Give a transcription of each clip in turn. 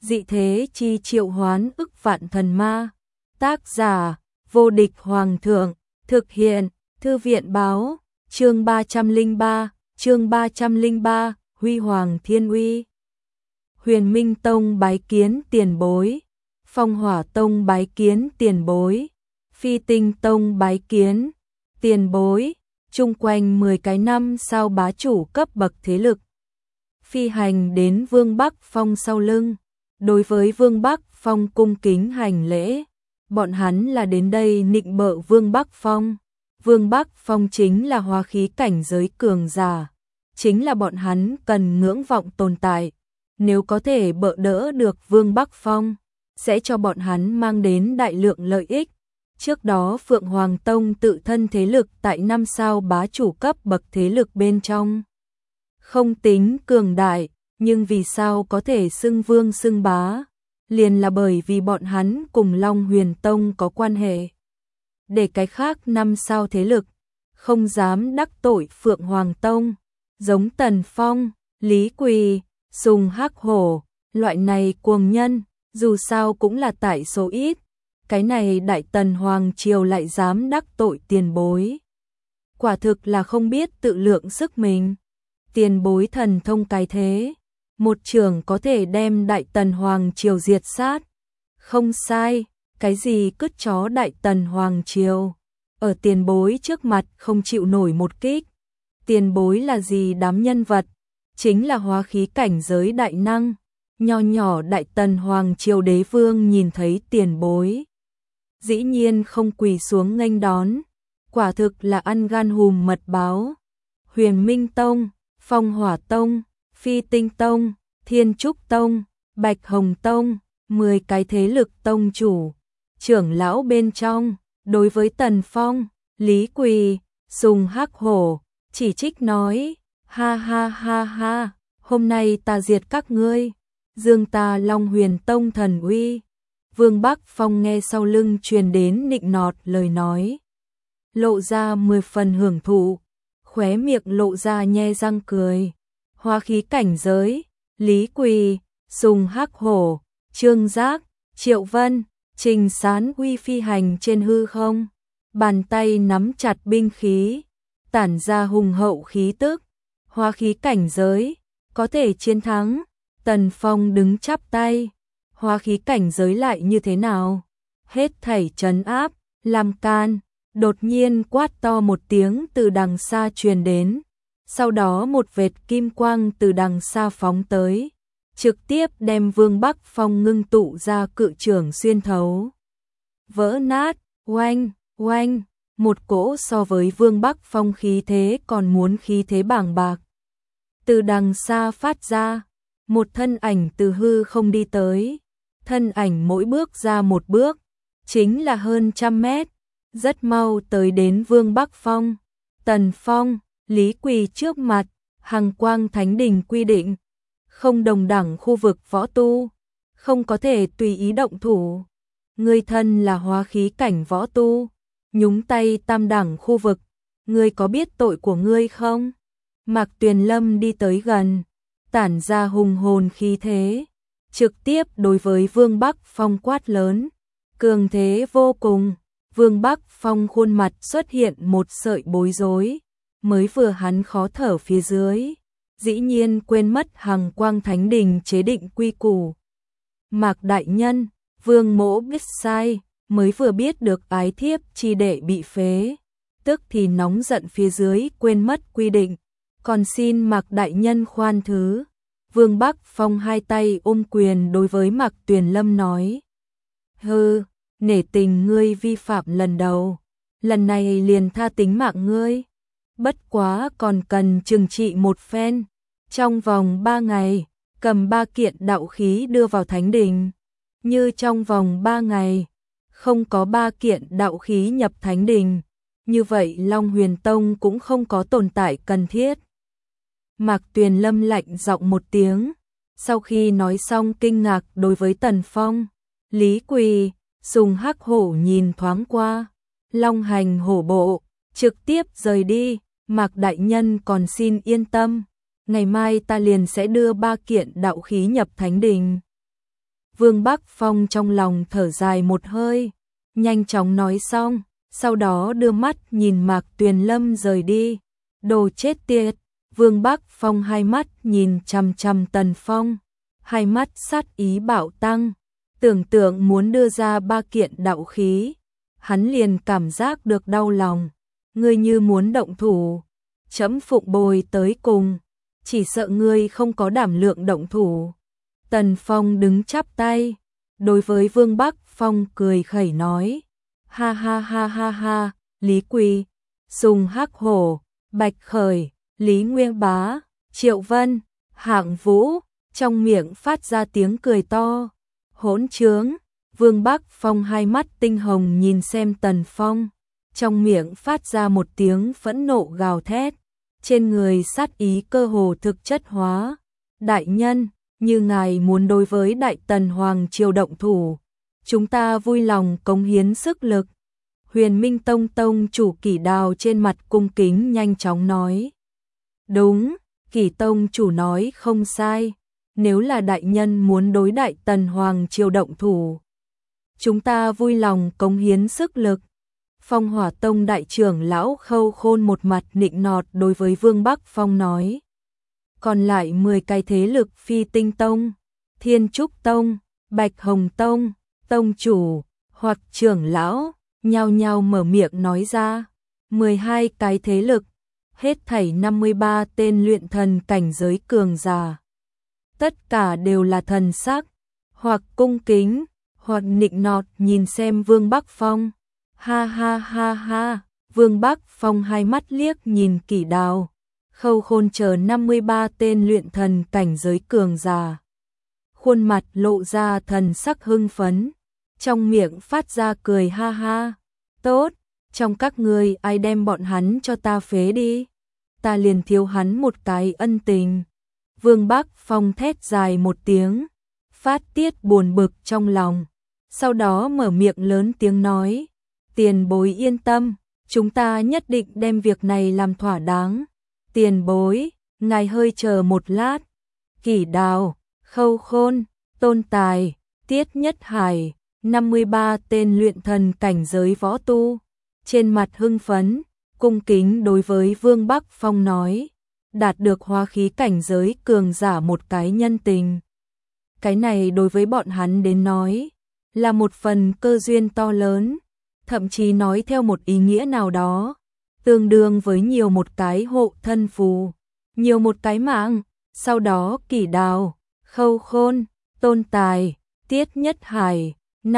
dị thế chi triệu hoán ức vạn thần ma. Tác giả, vô địch hoàng thượng, thực hiện, thư viện báo, chương 303, huy hoàng thiên uy. Huyền Minh Tông bái kiến tiền bối, Phong Hỏa Tông bái kiến tiền bối, Phi Tinh Tông bái kiến tiền bối, chung quanh 10 cái năm sao bá chủ cấp bậc thế lực. Phi hành đến Vương Bắc Phong sau lưng, đối với Vương Bắc Phong cung kính hành lễ, bọn hắn là đến đây nịnh bợ Vương Bắc Phong. Vương Bắc Phong chính là hóa khí cảnh giới cường giả, chính là bọn hắn cần ngưỡng vọng tồn tại. Nếu có thể bợ đỡ được Vương Bắc Phong, sẽ cho bọn hắn mang đến đại lượng lợi ích. Trước đó Phượng Hoàng Tông tự thân thế lực tại 5 sao bá chủ cấp bậc thế lực bên trong không tính cường đại, nhưng vì sao có thể xưng vương xưng bá, liền là bởi vì bọn hắn cùng Long Huyền Tông có quan hệ. Để cái khác 5 sao thế lực không dám đắc tội Phượng Hoàng Tông, giống Tần Phong, Lý Quỳ, Sùng Hắc Hổ, loại này cuồng nhân, dù sao cũng là tại số ít. Cái này Đại Tần Hoàng Triều lại dám đắc tội tiền bối. Quả thực là không biết tự lượng sức mình. Tiền bối thần thông cái thế, một trường có thể đem Đại Tần Hoàng Triều diệt sát. Không sai, cái gì cứt chó Đại Tần Hoàng Triều, ở tiền bối trước mặt không chịu nổi một kích. Tiền bối là gì đám nhân vật, chính là hóa khí cảnh giới đại năng. Nho nhỏ Đại Tần Hoàng Triều đế vương nhìn thấy tiền bối, dĩ nhiên không quỳ xuống nghênh đón, quả thực là ăn gan hùm mật báo. Huyền Minh Tông, Phong Hỏa Tông, Phi Tinh Tông, Thiên Trúc Tông, Bạch Hồng Tông, 10 cái thế lực tông chủ, trưởng lão bên trong, đối với Tần Phong, Lý Quỳ, Sùng Hắc Hổ, chỉ trích nói, ha ha ha ha, hôm nay ta diệt các ngươi, dương ta Long Huyền Tông thần uy. Vương Bắc Phong nghe sau lưng truyền đến nịnh nọt lời nói, lộ ra 10 phần hưởng thụ, khóe miệng lộ ra nhe răng cười. Hóa khí cảnh giới, Lý Quỳ, Sùng Hắc Hổ, Trương Giác, Triệu Vân, Trình Sán uy phi hành trên hư không, bàn tay nắm chặt binh khí, tản ra hùng hậu khí tức. Hóa khí cảnh giới, có thể chiến thắng. Tần Phong đứng chắp tay, hóa khí cảnh giới lại như thế nào? Hết thảy trấn áp, làm can. Đột nhiên quát to một tiếng từ đằng xa truyền đến, sau đó một vệt kim quang từ đằng xa phóng tới, trực tiếp đem Vương Bắc Phong ngưng tụ ra cự trưởng xuyên thấu. Vỡ nát, oanh, oanh, một cỗ so với Vương Bắc Phong khí thế còn muốn khí thế bàng bạc. Từ đằng xa phát ra, một thân ảnh từ hư không đi tới, thân ảnh mỗi bước ra một bước, chính là hơn 100 mét. Rất mau tới đến Vương Bắc Phong, Tần Phong, Lý Quỳ trước mặt. Hằng Quang Thánh Đình quy định, không đồng đẳng khu vực võ tu, không có thể tùy ý động thủ. Ngươi thân là hóa khí cảnh võ tu, nhúng tay tam đẳng khu vực, ngươi có biết tội của ngươi không? Mạc Tuyền Lâm đi tới gần, tản ra hùng hồn khí thế, trực tiếp đối với Vương Bắc Phong quát lớn, cường thế vô cùng. Vương Bắc Phong khuôn mặt xuất hiện một sợi bối rối, mới vừa hắn khó thở phía dưới, dĩ nhiên quên mất Hằng Quang Thánh Đình chế định quy củ. Mạc đại nhân, Vương mỗ biết sai, mới vừa biết được ái thiếp chi đệ bị phế, tức thì nóng giận phía dưới quên mất quy định, còn xin Mạc đại nhân khoan thứ. Vương Bắc Phong hai tay ôm quyền đối với Mạc Tuyền Lâm nói, hừ, nể tình ngươi vi phạm lần đầu, lần này liền tha tính mạng ngươi, bất quá còn cần trừng trị một phen, trong vòng 3 ngày, cầm 3 kiện đạo khí đưa vào Thánh Đình. Như trong vòng 3 ngày, không có 3 kiện đạo khí nhập Thánh Đình, như vậy Long Huyền Tông cũng không có tồn tại cần thiết. Mạc Tuyền Lâm lạnh giọng một tiếng, sau khi nói xong kinh ngạc đối với Tần Phong, Lý Quỳ, Sùng Hắc Hổ nhìn thoáng qua, long hành hổ bộ, trực tiếp rời đi. Mạc đại nhân còn xin yên tâm, ngày mai ta liền sẽ đưa 3 kiện đạo khí nhập Thánh Đình. Vương Bắc Phong trong lòng thở dài một hơi, nhanh chóng nói xong, sau đó đưa mắt nhìn Mạc Tuyền Lâm rời đi. Đồ chết tiệt, Vương Bắc Phong hai mắt nhìn chằm chằm Tần Phong, hai mắt sát ý bạo tăng, tưởng tượng muốn đưa ra 3 kiện đạo khí, hắn liền cảm giác được đau lòng. Ngươi như muốn động thủ, trẫm phụng bồi tới cùng, chỉ sợ ngươi không có đảm lượng động thủ. Tần Phong đứng chắp tay, đối với Vương Bắc Phong cười khẩy nói, ha ha ha ha ha, Lý Quỳ, Sùng Hắc Hổ, Bạch Khởi, Lý Nguyên Bá, Triệu Vân, Hạng Vũ, trong miệng phát ra tiếng cười to. Hỗn trướng, Vương Bắc Phong hai mắt tinh hồng nhìn xem Tần Phong, trong miệng phát ra một tiếng phẫn nộ gào thét, trên người sát ý cơ hồ thực chất hóa. Đại nhân, như ngài muốn đối với Đại Tần Hoàng triều động thủ, chúng ta vui lòng cống hiến sức lực. Huyền Minh Tông tông chủ Kỷ Đào trên mặt cung kính nhanh chóng nói. Đúng, Kỷ tông chủ nói không sai, nếu là đại nhân muốn đối Đại Tần Hoàng triều động thủ, chúng ta vui lòng cống hiến sức lực. Phong Hỏa Tông đại trưởng lão Khâu Khôn một mặt nịnh nọt đối với Vương Bắc Phong nói. Còn lại 10 cái thế lực Phi Tinh Tông, Thiên Trúc Tông, Bạch Hồng Tông, tông chủ hoặc trưởng lão nhao nhao mở miệng nói ra. 12 cái thế lực, hết thảy 53 tên luyện thần cảnh giới cường giả. Tất cả đều là thần sắc, hoặc cung kính, hoặc nịnh nọt nhìn xem Vương Bắc Phong. Ha ha ha ha, Vương Bắc Phong hai mắt liếc nhìn Kỷ Đào, Khâu Khôn chờ 53 tên luyện thần cảnh giới cường giả. Khuôn mặt lộ ra thần sắc hưng phấn, trong miệng phát ra cười ha ha. Tốt, trong các ngươi ai đem bọn hắn cho ta phế đi, ta liền thiếu hắn một cái ân tình. Vương Bắc Phong thét dài một tiếng, phát tiết buồn bực trong lòng, sau đó mở miệng lớn tiếng nói. Tiền bối yên tâm, chúng ta nhất định đem việc này làm thỏa đáng. Tiền bối, ngài hơi chờ một lát. Kỷ Đào, Khâu Khôn, Tôn Tài, Tiết Nhất Hải, 53 tên luyện thần cảnh giới võ tu, trên mặt hưng phấn, cung kính đối với Vương Bắc Phong nói, đạt được hóa khí cảnh giới cường giả một cái nhân tình. Cái này đối với bọn hắn đến nói, là một phần cơ duyên to lớn, thậm chí nói theo một ý nghĩa nào đó, tương đương với nhiều một cái hộ thân phù, nhiều một cái mạng. Sau đó Kỷ Đào, Khâu Khôn, Tôn Tài, Tiết Nhất Hải,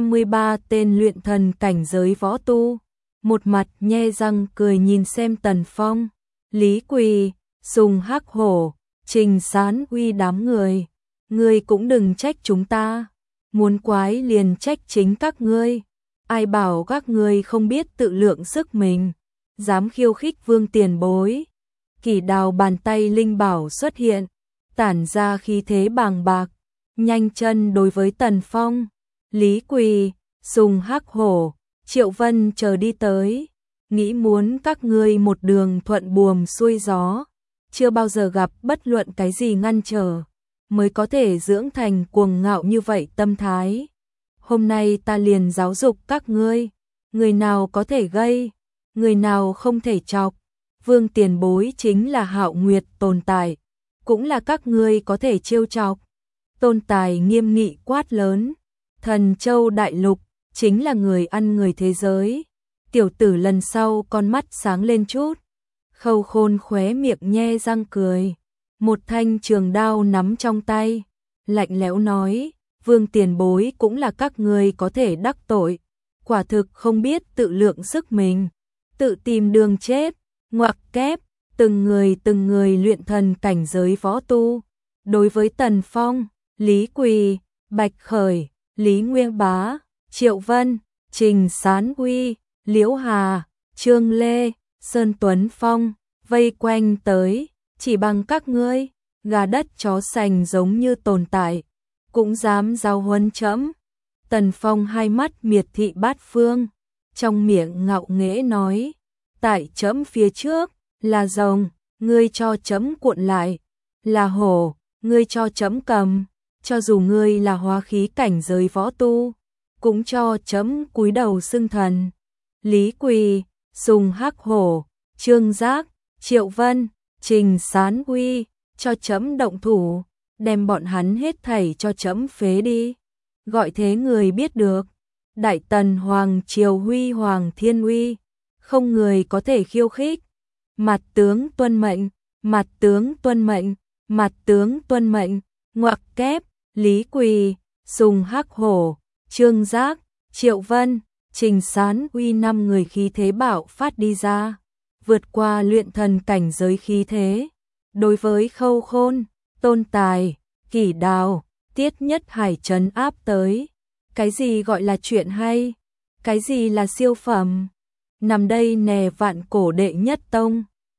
53 tên luyện thần cảnh giới võ tu, một mặt nhe răng cười nhìn xem Tần Phong, Lý Quỳ, Sùng Hắc Hổ, Trình Sán Uy đám người. Ngươi cũng đừng trách chúng ta, muốn quái liền trách chính các ngươi. Ai bảo các ngươi không biết tự lượng sức mình, dám khiêu khích Vương tiền bối. Kỷ Đào bàn tay linh bảo xuất hiện, tản ra khí thế bàng bạc, nhanh chân đối với Tần Phong, Lý Quỳ, Sùng Hắc Hổ, Triệu Vân chờ đi tới, nghĩ muốn các ngươi một đường thuận buồm xuôi gió, chưa bao giờ gặp bất luận cái gì ngăn trở, mới có thể dưỡng thành cuồng ngạo như vậy tâm thái. Hôm nay ta liền giáo dục các ngươi, người nào có thể gây, người nào không thể chọc. Vương tiền bối chính là Hạo Nguyệt tồn tại, cũng là các ngươi có thể trêu chọc. Tôn Tài nghiêm nghị quát lớn, Thần Châu Đại Lục chính là người ăn người thế giới. Tiểu tử lần sau con mắt sáng lên chút. Khâu Khôn khóe miệng nhe răng cười, một thanh trường đao nắm trong tay, lạnh lẽo nói, Vương tiền bối cũng là các ngươi có thể đắc tội, quả thực không biết tự lượng sức mình, tự tìm đường chết. Ngoặc kép, từng người luyện thần cảnh giới võ tu, đối với Tần Phong, Lý Quỳ, Bạch Khởi, Lý Nguyên Bá, Triệu Vân, Trình Sán Uy, Liễu Hà, Trương Lê, Sơn Tuấn Phong, vây quanh tới, chỉ bằng các ngươi, gà đất chó sành giống như tồn tại, cũng dám giao huấn trẫm. Tần Phong hai mắt miệt thị bát phương, trong miệng ngạo nghễ nói, tại trẫm phía trước, là rồng, ngươi cho trẫm cuộn lại, là hổ, ngươi cho trẫm cầm. cho dù ngươi là hóa khí cảnh giới võ tu, cũng cho chấm cúi đầu xưng thần. Lý Quỳ, Sùng Hắc Hổ, Trương Giác, Triệu Vân, Trình Sán Uy, cho chấm động thủ, đem bọn hắn hết thảy cho chấm phế đi. Gọi thế người biết được, Đại Tần Hoàng Triều huy hoàng thiên uy, không người có thể khiêu khích. Mặt tướng tuân mệnh, mặt tướng tuân mệnh, mặt tướng tuân mệnh. Ngoặc kép, Lý Quỳ, Sùng Hắc Hổ, Trương Giác, Triệu Vân, Trình Sán Uy 5 người khí thế bạo phát đi ra, vượt qua luyện thần cảnh giới khí thế. Đối với Khâu Khôn, Tôn Tài, Kỷ Đào, Tiết Nhất Hải trấn áp tới. Cái gì gọi là chuyện hay? Cái gì là siêu phẩm? Nằm đây nè vạn cổ đệ nhất tông.